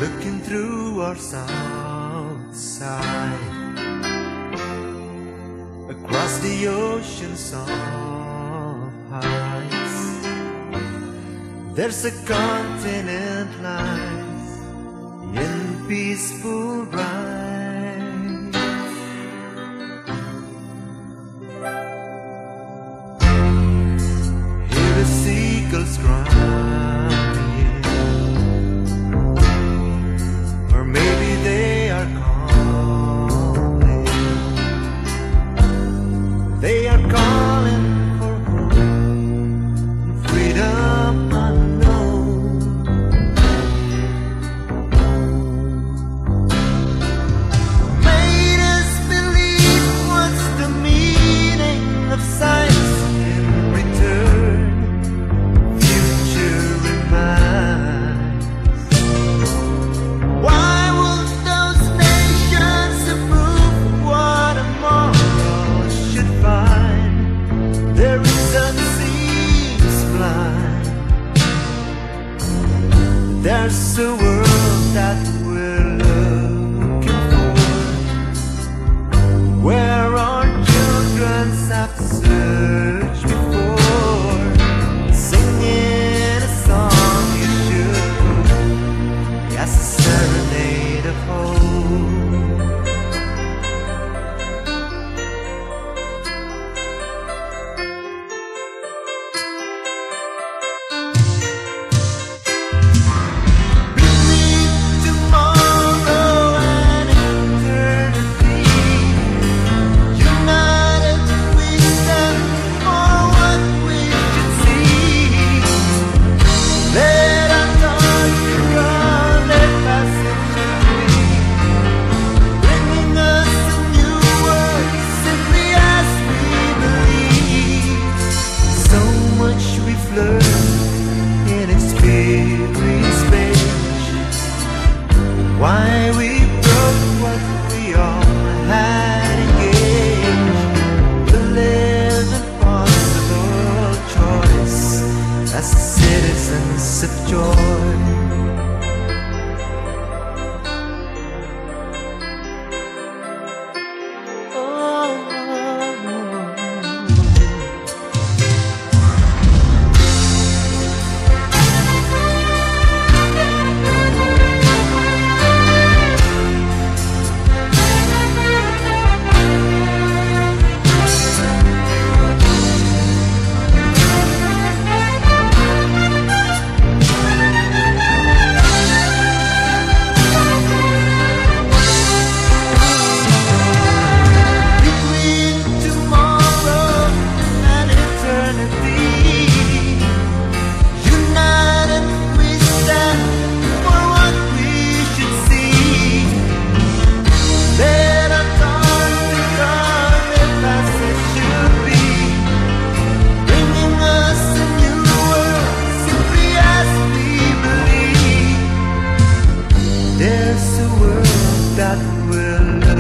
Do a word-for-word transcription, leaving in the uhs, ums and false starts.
looking through our south side, across the oceans of heights, there's a continent lies in peaceful bright. Hear the seagulls crying, or maybe they are calling. They are calling for home, freedom unknown. Made us believe what's the meaning of science in return. Future reminds. Why would those nations approve what a moral should find? Their reason seems blind. There's a world that we're looking for, where our children have searched before, singing a song you should know, yes, a serenade of hope. Between tomorrow and eternity, united we stand for what we should see. Let our thoughts run their passage be, bringing us a new world simply as we believe. So much we've learned in experience page. Why we broke what we all had engaged. To live impossible choice as citizens of joy. Between tomorrow and eternity, united we stand for what we should see. Let our thoughts become their passage should be, bringing us a new world simply as we believe. There's a world that will